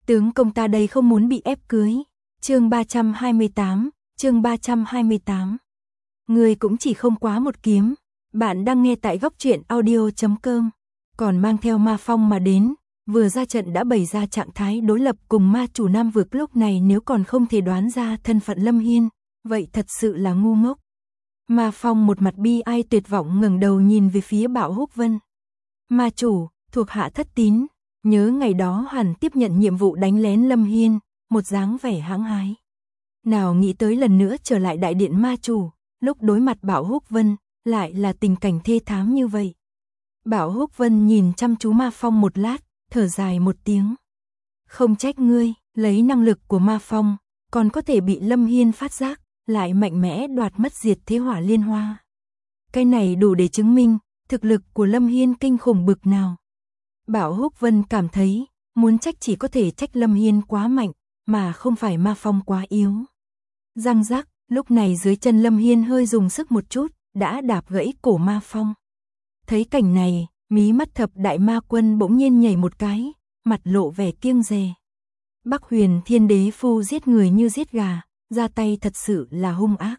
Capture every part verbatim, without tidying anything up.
Tướng công ta đây không muốn bị ép cưới. Chương ba trăm hai mươi tám, chương ba trăm hai mươi tám. Người cũng chỉ không quá một kiếm. Bạn đang nghe tại góc truyện audio chấm com. Còn mang theo ma phong mà đến, vừa ra trận đã bày ra trạng thái đối lập cùng ma chủ Nam Vực, lúc này nếu còn không thể đoán ra thân phận Lâm Hiên, vậy thật sự là ngu ngốc. Ma phong một mặt bi ai tuyệt vọng ngẩng đầu nhìn về phía Bảo Húc Vân. Ma chủ, thuộc hạ thất tín, nhớ ngày đó hẳn tiếp nhận nhiệm vụ đánh lén Lâm Hiên, một dáng vẻ hãng hái. Nào nghĩ tới lần nữa trở lại đại điện ma chủ, lúc đối mặt Bảo Húc Vân, lại là tình cảnh thê thảm như vậy. Bảo Húc Vân nhìn chăm chú Ma Phong một lát, thở dài một tiếng. Không trách ngươi, lấy năng lực của Ma Phong, còn có thể bị Lâm Hiên phát giác, lại mạnh mẽ đoạt mất diệt thế hỏa liên hoa. Cái này đủ để chứng minh, thực lực của Lâm Hiên kinh khủng bực nào. Bảo Húc Vân cảm thấy, muốn trách chỉ có thể trách Lâm Hiên quá mạnh, mà không phải Ma Phong quá yếu. Răng rắc, lúc này dưới chân Lâm Hiên hơi dùng sức một chút, đã đạp gãy cổ Ma Phong. Thấy cảnh này, mí mắt thập đại ma quân bỗng nhiên nhảy một cái, mặt lộ vẻ kiêng dè. Bắc Huyền Thiên Đế Phu giết người như giết gà, ra tay thật sự là hung ác.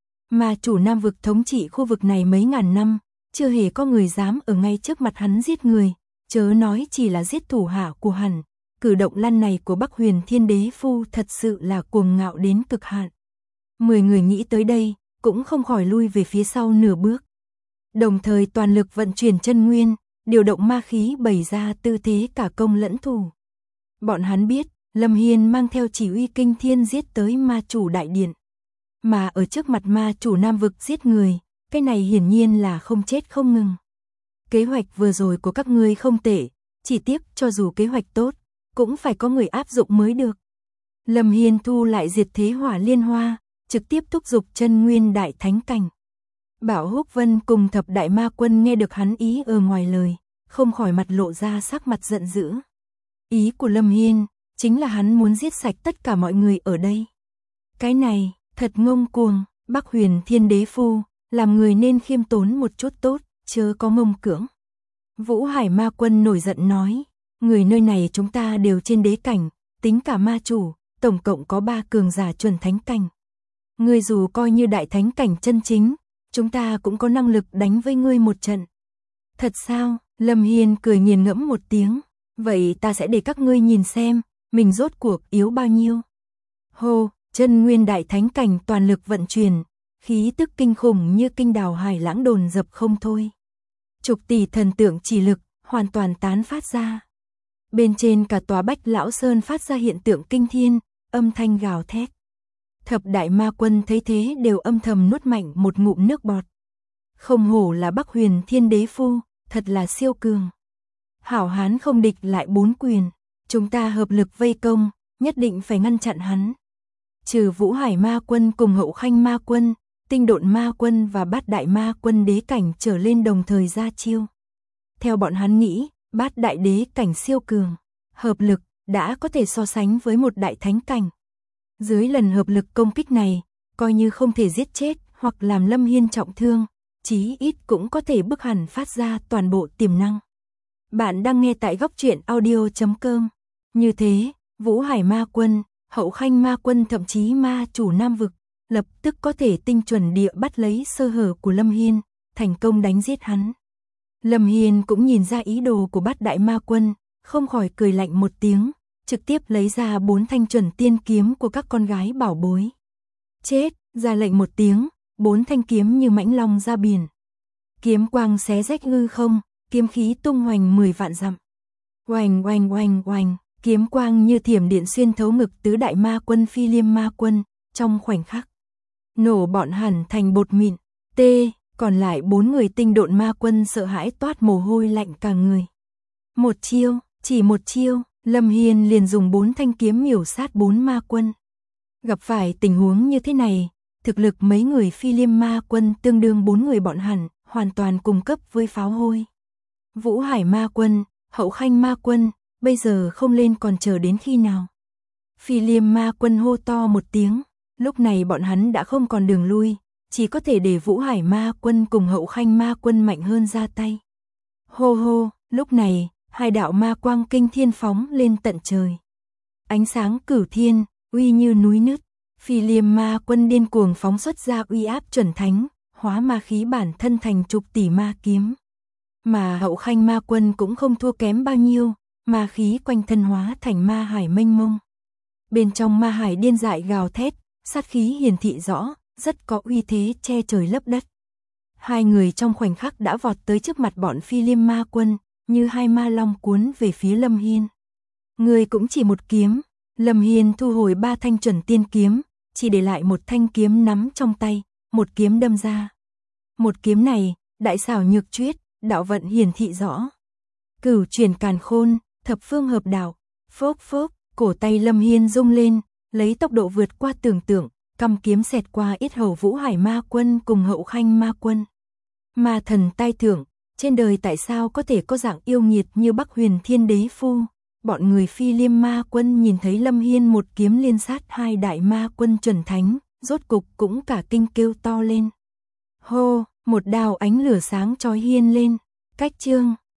Ma chủ Nam Vực thống trị khu vực này mấy ngàn năm, chưa hề có người dám ở ngay trước mặt hắn giết người, chớ nói chỉ là giết thủ hạ của hắn. Cử động lăn này của Bắc Huyền Thiên Đế Phu thật sự là cuồng ngạo đến cực hạn. Mười người nghĩ tới đây, cũng không khỏi lui về phía sau nửa bước. Đồng thời toàn lực vận chuyển chân nguyên, điều động ma khí bày ra tư thế cả công lẫn thủ. Bọn hắn biết, Lâm Hiên mang theo chỉ uy kinh thiên giết tới ma chủ đại điện. Mà ở trước mặt ma chủ Nam Vực giết người, cái này hiển nhiên là không chết không ngừng. Kế hoạch vừa rồi của các ngươi không tệ, chỉ tiếc cho dù kế hoạch tốt, cũng phải có người áp dụng mới được. Lâm Hiên thu lại diệt thế hỏa liên hoa, trực tiếp thúc giục chân nguyên đại thánh cảnh. Bảo Húc Vân cùng thập đại ma quân nghe được hắn ý ở ngoài lời, không khỏi mặt lộ ra sắc mặt giận dữ. Ý của Lâm Hiên, chính là hắn muốn giết sạch tất cả mọi người ở đây. Cái này, thật ngông cuồng, Bắc Huyền Thiên Đế Phu, làm người nên khiêm tốn một chút tốt, chớ có ngông cưỡng. Vũ Hải ma quân nổi giận nói, người nơi này chúng ta đều trên đế cảnh, tính cả ma chủ, tổng cộng có ba cường giả chuẩn thánh cảnh. Ngươi dù coi như đại thánh cảnh chân chính, chúng ta cũng có năng lực đánh với ngươi một trận. Thật sao? Lâm Hiên cười nghiền ngẫm một tiếng, vậy ta sẽ để các ngươi nhìn xem, mình rốt cuộc yếu bao nhiêu. Hô, chân nguyên đại thánh cảnh toàn lực vận chuyển, khí tức kinh khủng như kinh đào hải lãng đồn dập không thôi. Chục tỷ thần tượng chỉ lực, hoàn toàn tán phát ra. Bên trên cả tòa Bách Lão Sơn phát ra hiện tượng kinh thiên, âm thanh gào thét. Thập đại ma quân thấy thế đều âm thầm nuốt mạnh một ngụm nước bọt. Không hổ là Bắc Huyền Thiên Đế Phu, thật là siêu cường. Hảo hán không địch lại bốn quyền, chúng ta hợp lực vây công, nhất định phải ngăn chặn hắn. Trừ Vũ Hải ma quân cùng Hậu Khanh ma quân, Tinh Độn ma quân và Bát đại ma quân đế cảnh trở lên đồng thời ra chiêu. Theo bọn hắn nghĩ, Bát đại đế cảnh siêu cường, hợp lực đã có thể so sánh với một đại thánh cảnh. Dưới lần hợp lực công kích này, coi như không thể giết chết hoặc làm Lâm Hiên trọng thương, chí ít cũng có thể bức hẳn phát ra toàn bộ tiềm năng. Bạn đang nghe tại góc truyện audio chấm com. Như thế, Vũ Hải ma quân, Hậu Khanh ma quân thậm chí ma chủ Nam Vực, lập tức có thể tinh chuẩn địa bắt lấy sơ hở của Lâm Hiên, thành công đánh giết hắn. Lâm Hiên cũng nhìn ra ý đồ của Bát đại ma quân, không khỏi cười lạnh một tiếng, trực tiếp lấy ra bốn thanh chuẩn tiên kiếm của các con gái bảo bối. Chết, ra lệnh một tiếng, bốn thanh kiếm như mãnh long ra biển. Kiếm quang xé rách hư không, kiếm khí tung hoành mười vạn dặm. Oanh oanh oanh oanh, kiếm quang như thiểm điện xuyên thấu ngực tứ đại ma quân Phi Liêm ma quân, trong khoảnh khắc nổ bọn hẳn thành bột mịn. T, còn lại bốn người Tinh Độn ma quân sợ hãi toát mồ hôi lạnh cả người. Một chiêu, chỉ một chiêu, Lâm Hiên liền dùng bốn thanh kiếm miểu sát bốn ma quân. Gặp phải tình huống như thế này, thực lực mấy người Phi Liêm ma quân tương đương bốn người bọn hẳn, hoàn toàn cùng cấp với pháo hôi. Vũ Hải ma quân, Hậu Khanh ma quân, bây giờ không lên còn chờ đến khi nào. Phi Liêm ma quân hô to một tiếng, lúc này bọn hắn đã không còn đường lui, chỉ có thể để Vũ Hải ma quân cùng Hậu Khanh ma quân mạnh hơn ra tay. Hô hô, lúc này, hai đạo ma quang kinh thiên phóng lên tận trời. Ánh sáng cửu thiên, uy như núi nứt. Phi Liêm Ma Quân điên cuồng phóng xuất ra uy áp chuẩn thánh, hóa ma khí bản thân thành chục tỷ ma kiếm. Mà Hậu Khanh Ma Quân cũng không thua kém bao nhiêu, ma khí quanh thân hóa thành ma hải mênh mông. Bên trong ma hải điên dại gào thét, sát khí hiển thị rõ, rất có uy thế che trời lấp đất. Hai người trong khoảnh khắc đã vọt tới trước mặt bọn Phi Liêm Ma Quân, như hai ma long cuốn về phía Lâm Hiên. Người cũng chỉ một kiếm. Lâm Hiên thu hồi ba thanh chuẩn tiên kiếm, chỉ để lại một thanh kiếm nắm trong tay, một kiếm đâm ra. Một kiếm này, đại xảo nhược chuyết, đạo vận hiển thị rõ. Cửu chuyển càn khôn, thập phương hợp đạo, phốc phốc, cổ tay Lâm Hiên rung lên, lấy tốc độ vượt qua tưởng tượng, cầm kiếm xẹt qua yết hầu Vũ Hải Ma Quân cùng Hậu Khanh Ma Quân. Ma thần tai thượng, trên đời tại sao có thể có dạng yêu nghiệt như Bắc Huyền Thiên Đế Phu? Bọn người Phi Liêm Ma Quân nhìn thấy Lâm Hiên một kiếm liên sát hai đại ma quân chuẩn thánh, rốt cục cũng cả kinh kêu to lên. Hô, một đạo ánh lửa sáng chói hiên lên, cách chương.